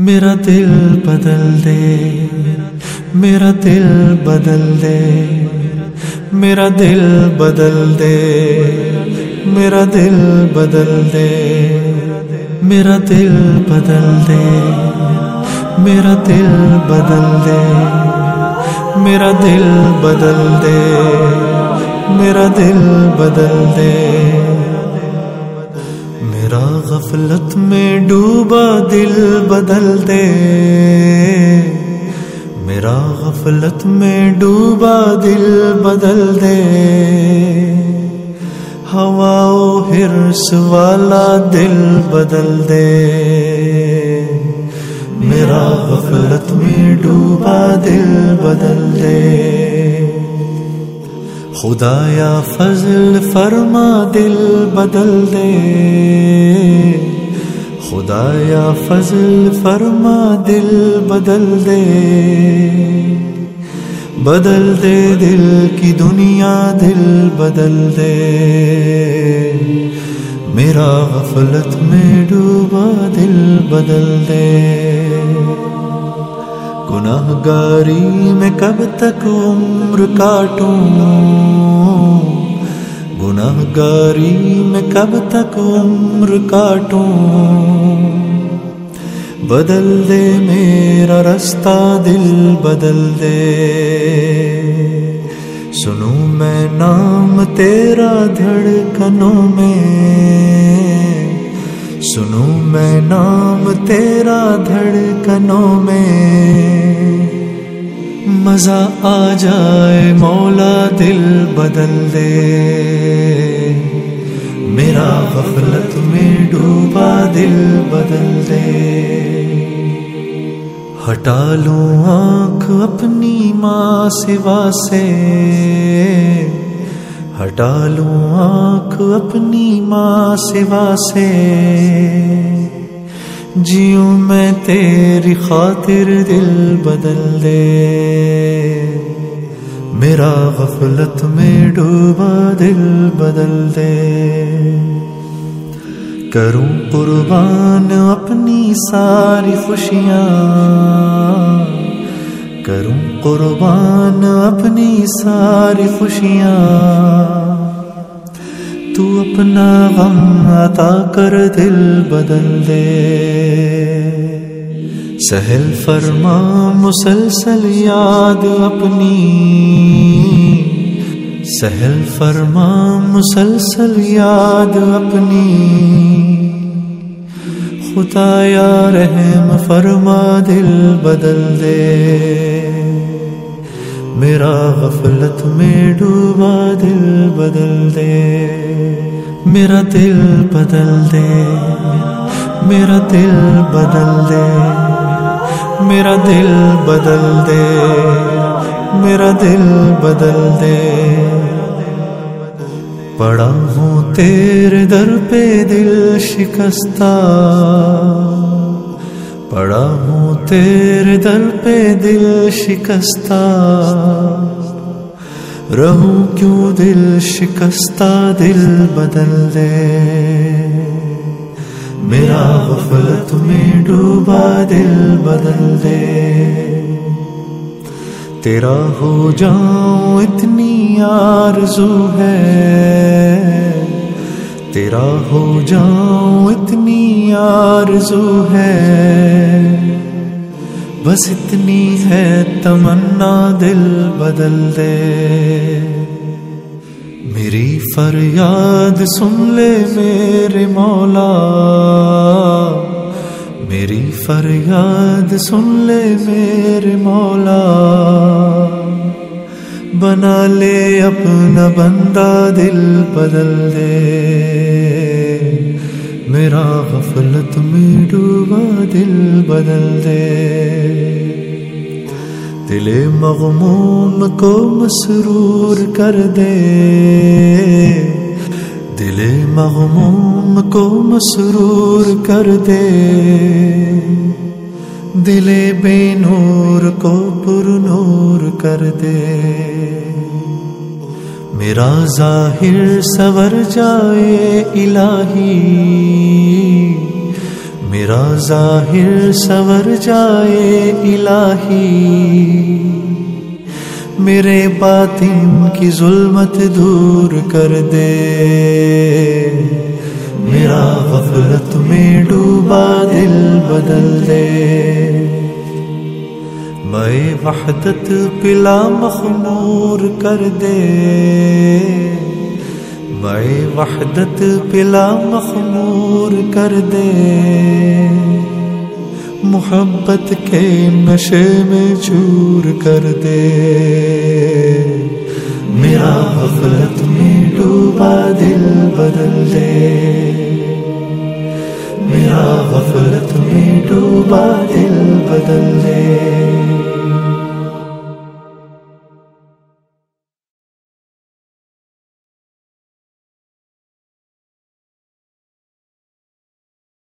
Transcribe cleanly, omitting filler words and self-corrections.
میرا دل بدل دے، میرا دل بدل دے، میرا دل بدل دے، میرا دل بدل دے، میرا دل بدل دے، میرا دل بدل دے، میرا دل بدل دے، میرا دل بدل دے، میرا غفلت میں ڈوبا دل بدل دے، میرا غفلت میں ڈوبا دل بدل دے، ہوا و حرص والا دل بدل دے، میرا غفلت میں ڈوبا دل بدل دے، خدایا فضل فرما دل بدل دے، خدایا فضل فرما دل بدل دے، بدل دے دل کی دنیا دل بدل دے، میرا غفلت میں ڈوبا دل بدل دے، گناہگاری میں کب تک عمر کاٹوں، گناہگاری میں کب تک عمر کاٹوں، بدل دے میرا رستہ دل بدل دے، سنوں میں نام تیرا دھڑکنوں میں، سنوں میں نام تیرا دھڑکنوں میں، مزہ آ جائے مولا دل بدل دے، میرا غفلت میں ڈوبا دل بدل دے، ہٹا لوں آنکھ اپنی ماں سوا سے، ہٹا لوں آنکھ اپنی ماں سوا سے، جیوں میں تیری خاطر دل بدل دے، میرا غفلت میں ڈوبا دل بدل دے، کروں قربان اپنی ساری خوشیاں، کروں قربان اپنی ساری خوشیاں، تو اپنا غم عطا کر دل بدل دے، سہل فرما مسلسل یاد اپنی، سہل فرما مسلسل یاد اپنی، خدایا رحم فرما دل بدل دے، میرا غفلت میں ڈوبا دل بدل دے، میرا دل بدل دے، میرا دل بدل دے، میرا دل بدل دے، میرا دل بدل دے، پڑا ہوں تیرے در پہ دل شکستہ، پڑا ہوں تیرے در پہ دل شکستہ، رہوں کیوں دل شکستہ دل بدل دے، میرا غفلت میں ڈوبا دل بدل دے، تیرا ہو جاؤں اتنی آرزو ہے، تیرا ہو جاؤں اتنی آرزو ہے، بس اتنی ہے تمنا دل بدل دے، میری فریاد سن لے میرے مولا، میری فریاد سن لے میرے مولا، بنا لے اپنا بندہ دل بدل دے، میرا غفلت میں ڈوبا دل بدل دے، دل مغموم کو مسرور کر دے، دل مغموم کو مسرور کر دے، دل بے نور کو پر نور کر دے، میرا ظاہر سور جائے الہی، میرا ظاہر سنور جائے الہی، میرے باطن کی ظلمت دور کر دے، میرا غفلت میں ڈوبا دل بدل دے، میں وحدت پلا مخمور کر دے، میں وحدت پلا مخمور کر دے، محبت کے نشے میں چور کر دے، میرا غفلت میں ڈوبا دل بدل دے، میرا غفلت میں ڈوبا دل بدل دے۔